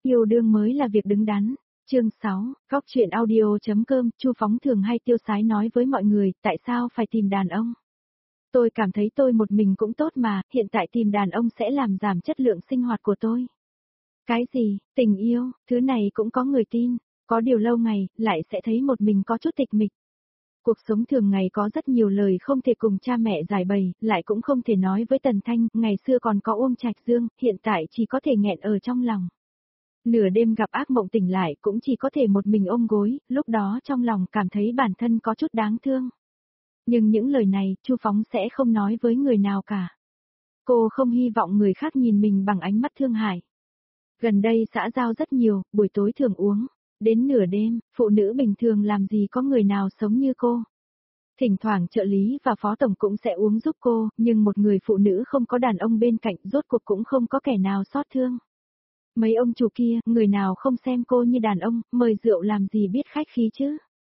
Yêu đương mới là việc đứng đắn. Chương 6, Góc truyện audio.com, Chu Phóng thường hay tiêu sái nói với mọi người, tại sao phải tìm đàn ông? Tôi cảm thấy tôi một mình cũng tốt mà, hiện tại tìm đàn ông sẽ làm giảm chất lượng sinh hoạt của tôi. Cái gì, tình yêu, thứ này cũng có người tin, có điều lâu ngày, lại sẽ thấy một mình có chút tịch mịch. Cuộc sống thường ngày có rất nhiều lời không thể cùng cha mẹ giải bày, lại cũng không thể nói với Tần Thanh, ngày xưa còn có Uông Trạch Dương, hiện tại chỉ có thể nghẹn ở trong lòng. Nửa đêm gặp ác mộng tỉnh lại cũng chỉ có thể một mình ôm gối, lúc đó trong lòng cảm thấy bản thân có chút đáng thương. Nhưng những lời này, Chu Phóng sẽ không nói với người nào cả. Cô không hy vọng người khác nhìn mình bằng ánh mắt thương hại. Gần đây xã giao rất nhiều, buổi tối thường uống. Đến nửa đêm, phụ nữ bình thường làm gì có người nào sống như cô. Thỉnh thoảng trợ lý và phó tổng cũng sẽ uống giúp cô, nhưng một người phụ nữ không có đàn ông bên cạnh rốt cuộc cũng không có kẻ nào xót thương. Mấy ông chủ kia, người nào không xem cô như đàn ông, mời rượu làm gì biết khách khí chứ.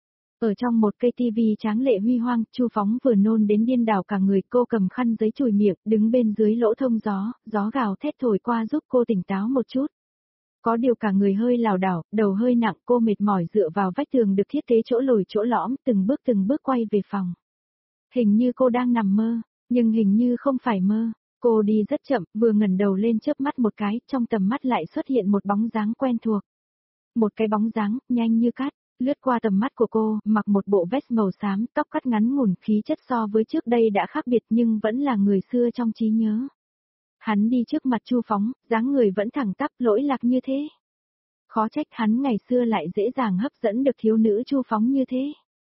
Ở trong một cây tivi tráng lệ huy hoàng, Chu Phóng vừa nôn đến điên đảo cả người, cô cầm khăn giấy chùi miệng, đứng bên dưới lỗ thông gió gào thét thổi qua giúp cô tỉnh táo một chút. Có điều cả người hơi lảo đảo, đầu hơi nặng, cô mệt mỏi dựa vào vách tường được thiết kế chỗ lồi chỗ lõm, từng bước quay về phòng. Hình như cô đang nằm mơ, nhưng hình như không phải mơ. Cô đi rất chậm, vừa ngẩng đầu lên chớp mắt một cái, trong tầm mắt lại xuất hiện một bóng dáng quen thuộc. Một cái bóng dáng, nhanh như cát, lướt qua tầm mắt của cô, mặc một bộ vest màu xám, tóc cắt ngắn ngủn, khí chất so với trước đây đã khác biệt nhưng vẫn là người xưa trong trí nhớ. Hắn đi trước mặt Chu Phóng, dáng người vẫn thẳng tắp lỗi lạc như thế. Khó trách hắn ngày xưa lại dễ dàng hấp dẫn được thiếu nữ Chu Phóng như thế.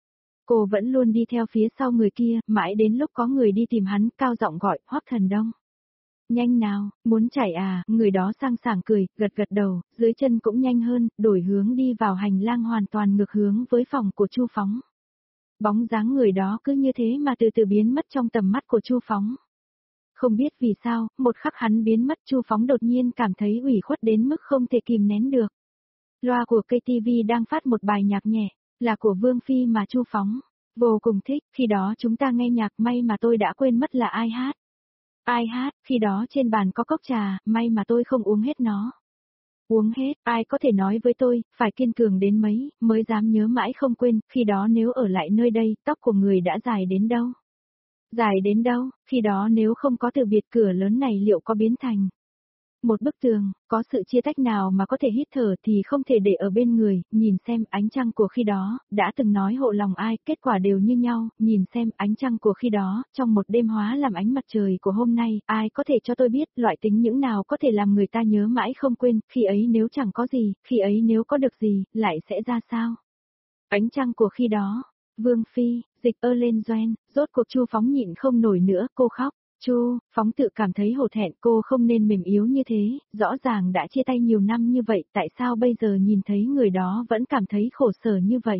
Cô vẫn luôn đi theo phía sau người kia, mãi đến lúc có người đi tìm hắn, cao giọng gọi, Hoắc Thần Đông. Nhanh nào, muốn chạy à, người đó sang sảng cười, gật đầu, dưới chân cũng nhanh hơn, đổi hướng đi vào hành lang hoàn toàn ngược hướng với phòng của Chu Phóng. Bóng dáng người đó cứ như thế mà từ từ biến mất trong tầm mắt của Chu Phóng. Không biết vì sao, một khắc hắn biến mất Chu Phóng đột nhiên cảm thấy ủy khuất đến mức không thể kìm nén được. Loa của cây TV đang phát một bài nhạc nhẹ, là của Vương Phi mà Chu Phóng vô cùng thích, khi đó chúng ta nghe nhạc may mà tôi đã quên mất là ai hát. Ai hát, khi đó trên bàn có cốc trà, may mà tôi không uống hết nó. Uống hết, ai có thể nói với tôi, phải kiên cường đến mấy, mới dám nhớ mãi không quên, khi đó nếu ở lại nơi đây, tóc của người đã dài đến đâu? Dài đến đâu, khi đó nếu không có từ biệt cửa lớn này liệu có biến thành một bức tường, có sự chia tách nào mà có thể hít thở thì không thể để ở bên người, nhìn xem ánh trăng của khi đó, đã từng nói hộ lòng ai, kết quả đều như nhau, nhìn xem ánh trăng của khi đó, trong một đêm hóa làm ánh mặt trời của hôm nay, ai có thể cho tôi biết loại tính những nào có thể làm người ta nhớ mãi không quên, khi ấy nếu chẳng có gì, khi ấy nếu có được gì, lại sẽ ra sao? Ánh trăng của khi đó, Vương Phi, Dịch ơ lên Doen, rốt cuộc Chu Phóng nhịn không nổi nữa, cô khóc. Chu Phóng tự cảm thấy hổ thẹn, cô không nên mềm yếu như thế, rõ ràng đã chia tay nhiều năm như vậy, tại sao bây giờ nhìn thấy người đó vẫn cảm thấy khổ sở như vậy?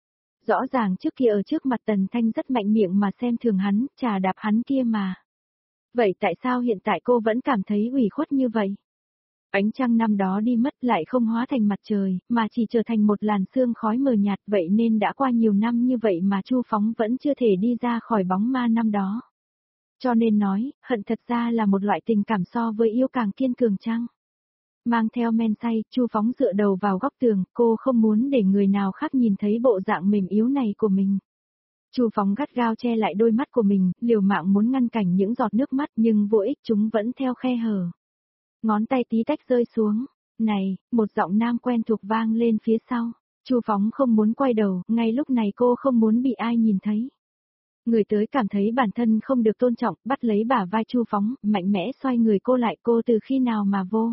Rõ ràng trước kia ở trước mặt Tần Thanh rất mạnh miệng mà xem thường hắn, chà đạp hắn kia mà. Vậy tại sao hiện tại cô vẫn cảm thấy ủy khuất như vậy? Ánh trăng năm đó đi mất lại không hóa thành mặt trời, mà chỉ trở thành một làn sương khói mờ nhạt, vậy nên đã qua nhiều năm như vậy mà Chu Phóng vẫn chưa thể đi ra khỏi bóng ma năm đó. Cho nên nói, hận thật ra là một loại tình cảm so với yêu càng kiên cường chăng? Mang theo men say, Chu Phóng dựa đầu vào góc tường, cô không muốn để người nào khác nhìn thấy bộ dạng mềm yếu này của mình. Chu Phóng gắt gao che lại đôi mắt của mình, liều mạng muốn ngăn cản những giọt nước mắt nhưng vô ích, chúng vẫn theo khe hở. Ngón tay tí tách rơi xuống. Này, một giọng nam quen thuộc vang lên phía sau. Chu Phóng không muốn quay đầu, ngay lúc này cô không muốn bị ai nhìn thấy. Người tới cảm thấy bản thân không được tôn trọng, bắt lấy bả vai Chu Phóng, mạnh mẽ xoay người cô lại, cô từ khi nào mà vô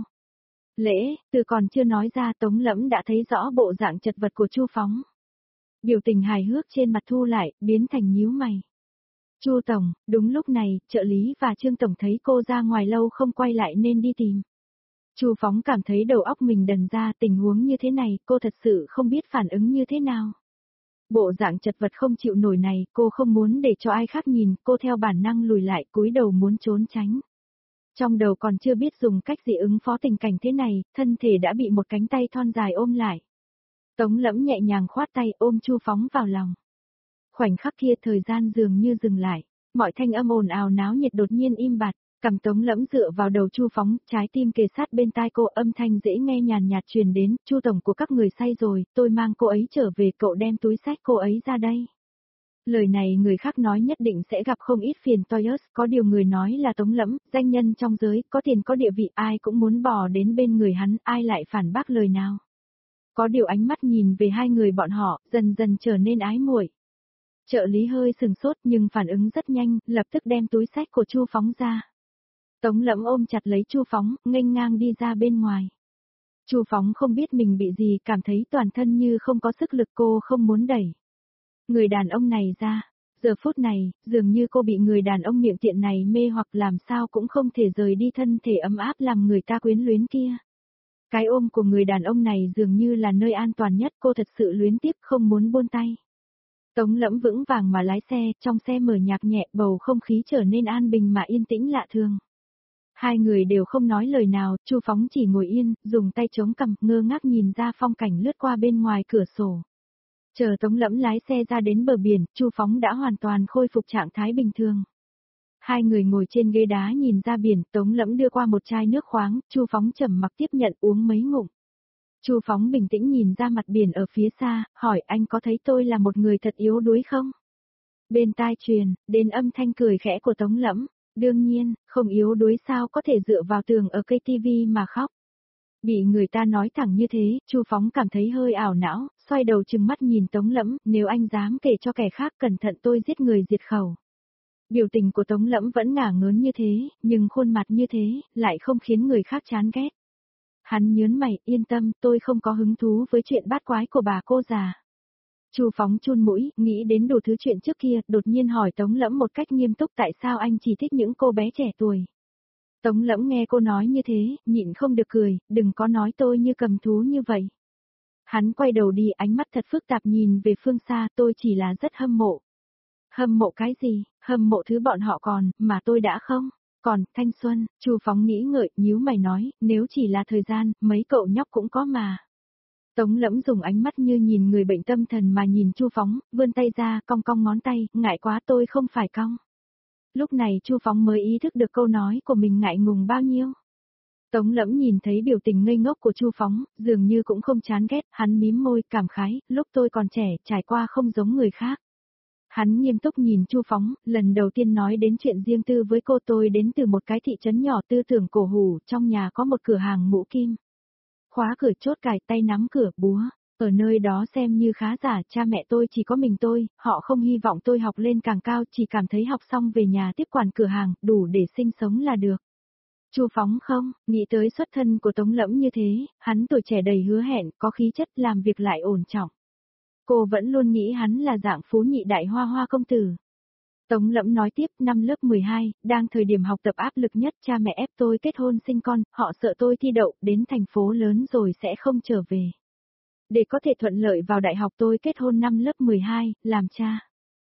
lễ, từ còn chưa nói ra Tống Lẫm đã thấy rõ bộ dạng chật vật của Chu Phóng. Biểu tình hài hước trên mặt thu lại, biến thành nhíu mày. Chu Tổng, đúng lúc này, trợ lý và Trương Tổng thấy cô ra ngoài lâu không quay lại nên đi tìm. Chu Phóng cảm thấy đầu óc mình đần ra, tình huống như thế này, cô thật sự không biết phản ứng như thế nào. Bộ dạng chật vật không chịu nổi này, cô không muốn để cho ai khác nhìn, cô theo bản năng lùi lại, cúi đầu muốn trốn tránh. Trong đầu còn chưa biết dùng cách gì ứng phó tình cảnh thế này, thân thể đã bị một cánh tay thon dài ôm lại. Tống Lẫm nhẹ nhàng khoát tay ôm Chu Phóng vào lòng. Khoảnh khắc kia thời gian dường như dừng lại, mọi thanh âm ồn ào náo nhiệt đột nhiên im bặt, Cầm Tống Lẫm dựa vào đầu Chu Phóng, trái tim kề sát bên tai cô, âm thanh dễ nghe nhàn nhạt truyền đến, Chu tổng của các người say rồi, tôi mang cô ấy trở về, cậu đem túi xách cô ấy ra đây. Lời này người khác nói nhất định sẽ gặp không ít phiền toilet, có điều người nói là Tống Lẫm, danh nhân trong giới, có tiền có địa vị, ai cũng muốn bò đến bên người hắn, ai lại phản bác lời nào. Có điều ánh mắt nhìn về hai người bọn họ, dần dần trở nên ái muội. Trợ lý hơi sừng sốt nhưng phản ứng rất nhanh, lập tức đem túi xách của Chu Phóng ra. Tống Lẫm ôm chặt lấy Chu Phóng, nghênh ngang đi ra bên ngoài. Chu Phóng không biết mình bị gì, cảm thấy toàn thân như không có sức lực, cô không muốn đẩy người đàn ông này ra. Giờ phút này, dường như cô bị người đàn ông miệng tiện này mê hoặc làm sao cũng không thể rời đi thân thể ấm áp làm người ta quyến luyến kia. Cái ôm của người đàn ông này dường như là nơi an toàn nhất, cô thật sự luyến tiếc không muốn buông tay. Tống Lẫm vững vàng mà lái xe, trong xe mở nhạc nhẹ, bầu không khí trở nên an bình mà yên tĩnh lạ thường. Hai người đều không nói lời nào, Chu Phóng chỉ ngồi yên, dùng tay chống cằm, ngơ ngác nhìn ra phong cảnh lướt qua bên ngoài cửa sổ. Chờ Tống Lẫm lái xe ra đến bờ biển, Chu Phóng đã hoàn toàn khôi phục trạng thái bình thường. Hai người ngồi trên ghế đá nhìn ra biển, Tống Lẫm đưa qua một chai nước khoáng, Chu Phóng trầm mặc tiếp nhận uống mấy ngụm. Chu Phóng bình tĩnh nhìn ra mặt biển ở phía xa, hỏi anh có thấy tôi là một người thật yếu đuối không? Bên tai truyền, đến âm thanh cười khẽ của Tống Lẫm, đương nhiên, không yếu đuối sao có thể dựa vào tường ở cây tivi mà khóc. Bị người ta nói thẳng như thế, Chu Phóng cảm thấy hơi ảo não, xoay đầu trừng mắt nhìn Tống Lẫm, nếu anh dám kể cho kẻ khác cẩn thận tôi giết người diệt khẩu. Biểu tình của Tống Lẫm vẫn ngả ngớn như thế, nhưng khuôn mặt như thế, lại không khiến người khác chán ghét. Hắn nhớn mày, yên tâm, tôi không có hứng thú với chuyện bát quái của bà cô già. Chu Phóng chun mũi, nghĩ đến đủ thứ chuyện trước kia, đột nhiên hỏi Tống Lẫm một cách nghiêm túc tại sao anh chỉ thích những cô bé trẻ tuổi. Tống Lẫm nghe cô nói như thế, nhịn không được cười, đừng có nói tôi như cầm thú như vậy. Hắn quay đầu đi, ánh mắt thật phức tạp nhìn về phương xa, tôi chỉ là rất hâm mộ. Hâm mộ cái gì, hâm mộ thứ bọn họ còn, mà tôi đã không. Còn, thanh xuân, Chu Phóng nghĩ ngợi, nhíu mày nói, nếu chỉ là thời gian, mấy cậu nhóc cũng có mà. Tống Lẫm dùng ánh mắt như nhìn người bệnh tâm thần mà nhìn Chu Phóng, vươn tay ra, cong cong ngón tay, ngại quá tôi không phải cong. Lúc này Chu Phóng mới ý thức được câu nói của mình ngại ngùng bao nhiêu. Tống Lẫm nhìn thấy biểu tình ngây ngốc của Chu Phóng, dường như cũng không chán ghét, hắn mím môi, cảm khái, lúc tôi còn trẻ, trải qua không giống người khác. Hắn nghiêm túc nhìn Chu Phóng, lần đầu tiên nói đến chuyện riêng tư với cô, tôi đến từ một cái thị trấn nhỏ tư tưởng cổ hủ, trong nhà có một cửa hàng mũ kim. Khóa cửa chốt cài, tay nắm cửa, búa. Ở nơi đó xem như khá giả, cha mẹ tôi chỉ có mình tôi, họ không hy vọng tôi học lên càng cao, chỉ cảm thấy học xong về nhà tiếp quản cửa hàng, đủ để sinh sống là được. Chu Phóng không, nghĩ tới xuất thân của Tống Lẫm như thế, hắn tuổi trẻ đầy hứa hẹn, có khí chất làm việc lại ổn trọng. Cô vẫn luôn nghĩ hắn là dạng phú nhị đại hoa hoa công tử. Tống Lẫm nói tiếp, năm lớp 12, đang thời điểm học tập áp lực nhất, cha mẹ ép tôi kết hôn sinh con, họ sợ tôi thi đậu, đến thành phố lớn rồi sẽ không trở về. Để có thể thuận lợi vào đại học tôi kết hôn năm lớp 12, làm cha.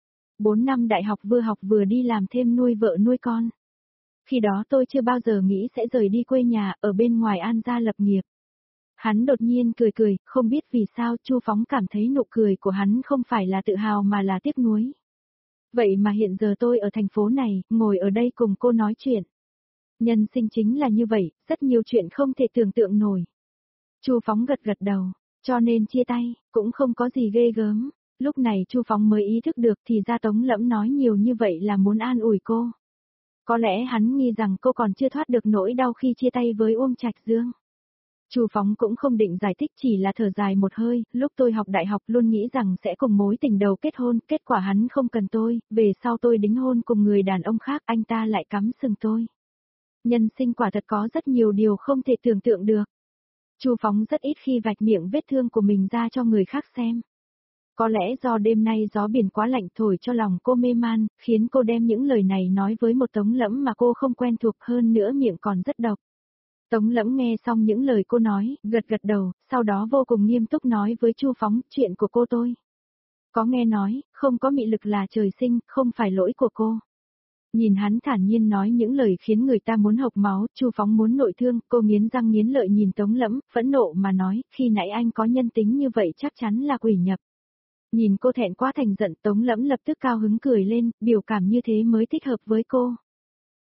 4 năm đại học vừa đi làm thêm nuôi vợ nuôi con. Khi đó tôi chưa bao giờ nghĩ sẽ rời đi quê nhà, ở bên ngoài An gia lập nghiệp. Hắn đột nhiên cười cười, không biết vì sao Chu Phóng cảm thấy nụ cười của hắn không phải là tự hào mà là tiếc nuối. Vậy mà hiện giờ tôi ở thành phố này, ngồi ở đây cùng cô nói chuyện. Nhân sinh chính là như vậy, rất nhiều chuyện không thể tưởng tượng nổi. Chu Phóng gật gật đầu, cho nên chia tay, cũng không có gì ghê gớm. Lúc này Chu Phóng mới ý thức được thì ra Tống Lẫm nói nhiều như vậy là muốn an ủi cô. Có lẽ hắn nghi rằng cô còn chưa thoát được nỗi đau khi chia tay với Uông Trạch Dương. Chu Phóng cũng không định giải thích, chỉ là thở dài một hơi, lúc tôi học đại học luôn nghĩ rằng sẽ cùng mối tình đầu kết hôn, kết quả hắn không cần tôi, về sau tôi đính hôn cùng người đàn ông khác, anh ta lại cắm sừng tôi. Nhân sinh quả thật có rất nhiều điều không thể tưởng tượng được. Chu Phóng rất ít khi vạch miệng vết thương của mình ra cho người khác xem. Có lẽ do đêm nay gió biển quá lạnh thổi cho lòng cô mê man, khiến cô đem những lời này nói với một Tống Lẫm mà cô không quen thuộc, hơn nữa miệng còn rất độc. Tống Lẫm nghe xong những lời cô nói, gật gật đầu, sau đó vô cùng nghiêm túc nói với Chu Phóng, chuyện của cô tôi. Có nghe nói, không có mị lực là trời sinh, không phải lỗi của cô. Nhìn hắn thản nhiên nói những lời khiến người ta muốn hộc máu, Chu Phóng muốn nội thương, cô nghiến răng nghiến lợi nhìn Tống Lẫm, phẫn nộ mà nói, khi nãy anh có nhân tính như vậy chắc chắn là quỷ nhập. Nhìn cô thẹn quá thành giận, Tống Lẫm lập tức cao hứng cười lên, biểu cảm như thế mới thích hợp với cô.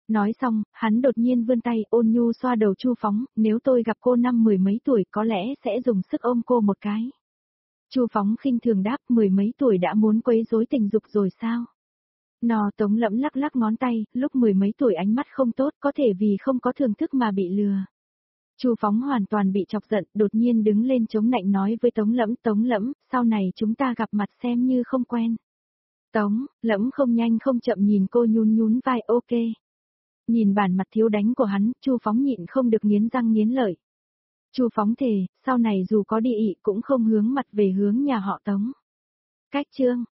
Nói xong, hắn đột nhiên vươn tay ôn nhu xoa đầu Chu Phóng, nếu tôi gặp cô năm mười mấy tuổi có lẽ sẽ dùng sức ôm cô một cái. Chu Phóng khinh thường đáp, mười mấy tuổi đã muốn quấy rối tình dục rồi sao? Tống Lẫm lắc lắc ngón tay, lúc mười mấy tuổi ánh mắt không tốt, có thể vì không có thưởng thức mà bị lừa. Chu Phóng hoàn toàn bị chọc giận, đột nhiên đứng lên chống nạnh nói với Tống Lẫm, sau này chúng ta gặp mặt xem như không quen. Tống Lẫm không nhanh không chậm nhìn cô nhún nhún vai, ok. Nhìn bản mặt thiếu đánh của hắn, Chu Phóng nhịn không được nghiến răng nghiến lợi. Chu Phóng thề, sau này dù có đi ị cũng không hướng mặt về hướng nhà họ Tống. Cách chương